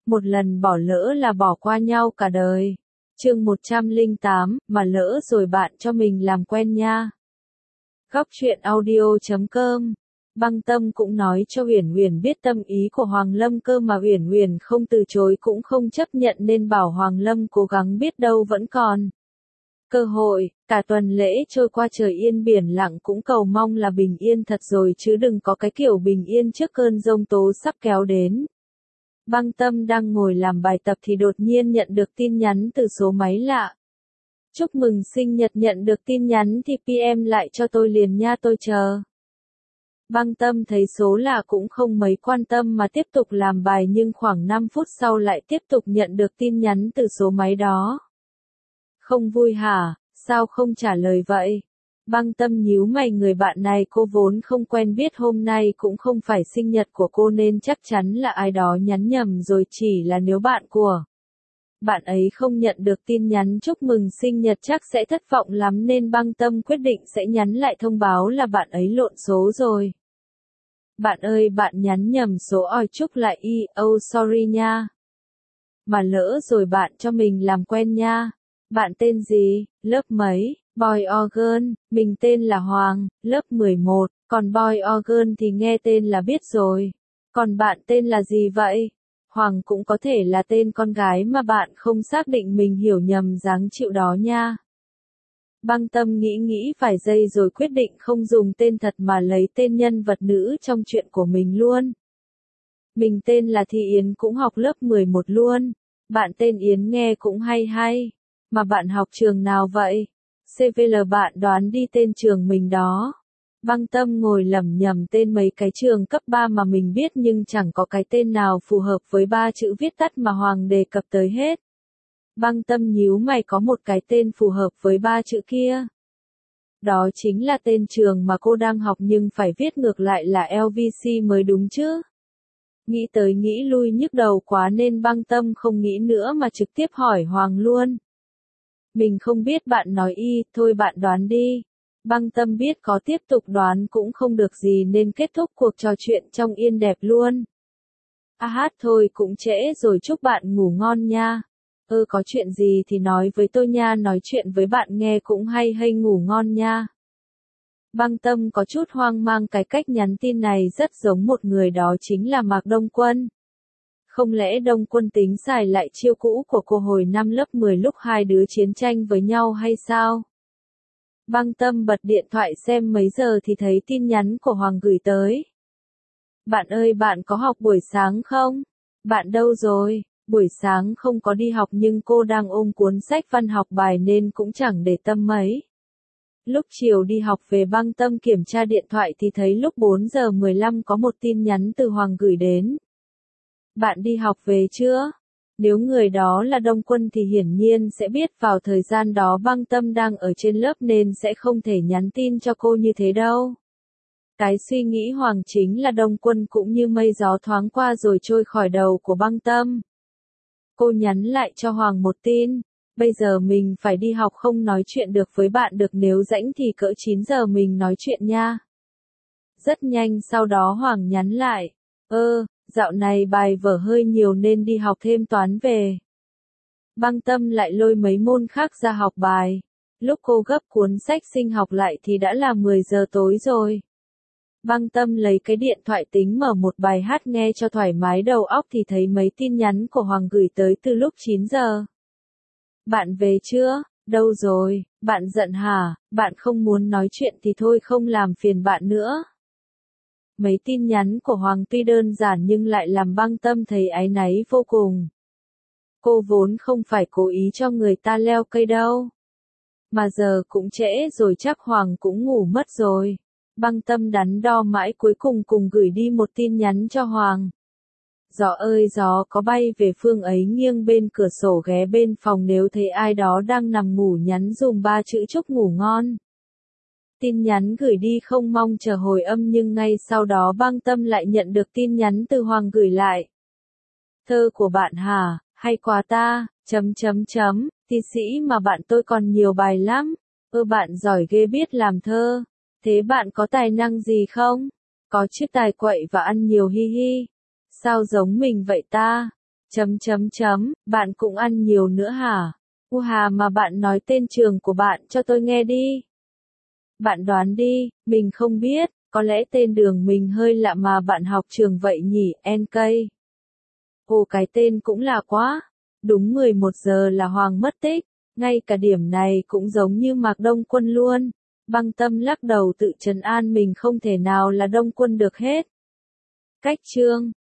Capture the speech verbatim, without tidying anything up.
Một lần bỏ lỡ là bỏ qua nhau cả đời. Chương một trăm lẻ tám, mà lỡ rồi bạn cho mình làm quen nha. Góc truyện audio chấm com. Băng Tâm cũng nói cho Uyển Uyển biết tâm ý của Hoàng Lâm cơ mà Uyển Uyển không từ chối cũng không chấp nhận nên bảo Hoàng Lâm cố gắng biết đâu vẫn còn cơ hội. Cả tuần lễ trôi qua trời yên biển lặng cũng cầu mong là bình yên thật rồi chứ đừng có cái kiểu bình yên trước cơn giông tố sắp kéo đến. Băng Tâm đang ngồi làm bài tập thì đột nhiên nhận được tin nhắn từ số máy lạ. Chúc mừng sinh nhật, nhận được tin nhắn thì pê em lại cho tôi liền nha, tôi chờ. Băng Tâm thấy số lạ cũng không mấy quan tâm mà tiếp tục làm bài, nhưng khoảng năm phút sau lại tiếp tục nhận được tin nhắn từ số máy đó. Không vui hả, sao không trả lời vậy? Băng Tâm nhíu mày, người bạn này cô vốn không quen biết, hôm nay cũng không phải sinh nhật của cô nên chắc chắn là ai đó nhắn nhầm rồi, chỉ là nếu bạn của bạn ấy không nhận được tin nhắn chúc mừng sinh nhật chắc sẽ thất vọng lắm nên Băng Tâm quyết định sẽ nhắn lại thông báo là bạn ấy lộn số rồi. Bạn ơi, bạn nhắn nhầm số, ỏi chúc lại y, oh sorry nha. Mà lỡ rồi bạn cho mình làm quen nha. Bạn tên gì, lớp mấy, boy or girl? Mình tên là Hoàng, lớp mười một, còn boy or girl thì nghe tên là biết rồi. Còn bạn tên là gì vậy? Hoàng cũng có thể là tên con gái mà bạn không xác định, mình hiểu nhầm dáng chịu đó nha. Băng Tâm nghĩ nghĩ vài giây rồi quyết định không dùng tên thật mà lấy tên nhân vật nữ trong chuyện của mình luôn. Mình tên là Thị Yến, cũng học lớp mười một luôn. Bạn tên Yến nghe cũng hay hay. Mà bạn học trường nào vậy? xê vê lờ, bạn đoán đi tên trường mình đó. Băng Tâm ngồi lẩm nhẩm tên mấy cái trường cấp ba mà mình biết nhưng chẳng có cái tên nào phù hợp với ba chữ viết tắt mà Hoàng đề cập tới hết. Băng Tâm nhíu mày, có một cái tên phù hợp với ba chữ kia. Đó chính là tên trường mà cô đang học nhưng phải viết ngược lại là lờ vê xê mới đúng chứ. Nghĩ tới nghĩ lui nhức đầu quá nên Băng Tâm không nghĩ nữa mà trực tiếp hỏi Hoàng luôn. Mình không biết, bạn nói y, thôi bạn đoán đi. Băng Tâm biết có tiếp tục đoán cũng không được gì nên kết thúc cuộc trò chuyện trong yên đẹp luôn. À hát, thôi cũng trễ rồi, chúc bạn ngủ ngon nha. Ơ ừ, có chuyện gì thì nói với tôi nha, nói chuyện với bạn nghe cũng hay hay, ngủ ngon nha. Băng Tâm có chút hoang mang, cái cách nhắn tin này rất giống một người, đó chính là Mạc Đông Quân. Không lẽ Đông Quân tính xài lại chiêu cũ của cô hồi năm lớp mười lúc hai đứa chiến tranh với nhau hay sao? Băng Tâm bật điện thoại xem mấy giờ thì thấy tin nhắn của Hoàng gửi tới. Bạn ơi, bạn có học buổi sáng không? Bạn đâu rồi? Buổi sáng không có đi học nhưng cô đang ôm cuốn sách văn học bài nên cũng chẳng để tâm mấy. Lúc chiều đi học về, Băng Tâm kiểm tra điện thoại thì thấy lúc bốn giờ mười lăm có một tin nhắn từ Hoàng gửi đến. Bạn đi học về chưa? Nếu người đó là Đông Quân thì hiển nhiên sẽ biết vào thời gian đó Băng Tâm đang ở trên lớp nên sẽ không thể nhắn tin cho cô như thế đâu. Cái suy nghĩ Hoàng chính là Đông Quân cũng như mây gió thoáng qua rồi trôi khỏi đầu của Băng Tâm. Cô nhắn lại cho Hoàng một tin. Bây giờ mình phải đi học, không nói chuyện được với bạn được, nếu rảnh thì cỡ chín giờ mình nói chuyện nha. Rất nhanh sau đó Hoàng nhắn lại. Ơ, dạo này bài vở hơi nhiều nên đi học thêm toán về. Băng Tâm lại lôi mấy môn khác ra học bài. Lúc cô gấp cuốn sách sinh học lại thì đã là mười giờ tối rồi. Băng Tâm lấy cái điện thoại tính mở một bài hát nghe cho thoải mái đầu óc thì thấy mấy tin nhắn của Hoàng gửi tới từ lúc chín giờ. Bạn về chưa? Đâu rồi? Bạn giận hả? Bạn không muốn nói chuyện thì thôi, không làm phiền bạn nữa. Mấy tin nhắn của Hoàng tuy đơn giản nhưng lại làm Băng Tâm thấy áy náy vô cùng. Cô vốn không phải cố ý cho người ta leo cây đâu. Mà giờ cũng trễ rồi, chắc Hoàng cũng ngủ mất rồi. Băng Tâm đắn đo mãi cuối cùng cùng gửi đi một tin nhắn cho Hoàng. Gió ơi gió có bay về phương ấy, nghiêng bên cửa sổ ghé bên phòng, nếu thấy ai đó đang nằm ngủ nhắn dùm ba chữ chúc ngủ ngon. Tin nhắn gửi đi không mong chờ hồi âm nhưng ngay sau đó Băng Tâm lại nhận được tin nhắn từ Hoàng gửi lại. Thơ của bạn hả, hay quá ta, chấm chấm chấm, thi sĩ mà bạn tôi còn nhiều bài lắm. Ơ bạn giỏi ghê, biết làm thơ. Thế bạn có tài năng gì không? Có chứ, tài quậy và ăn nhiều hi hi. Sao giống mình vậy ta? Chấm chấm chấm, bạn cũng ăn nhiều nữa hả? U hà mà bạn nói tên trường của bạn cho tôi nghe đi. Bạn đoán đi, mình không biết, có lẽ tên đường mình hơi lạ mà bạn học trường vậy nhỉ, en ca. Ồ cái tên cũng lạ quá. Đúng mười một giờ là Hoàng mất tích, ngay cả điểm này cũng giống như Mạc Đông Quân luôn. Băng Tâm lắc đầu tự trấn an mình không thể nào là Đông Quân được hết. Cách chương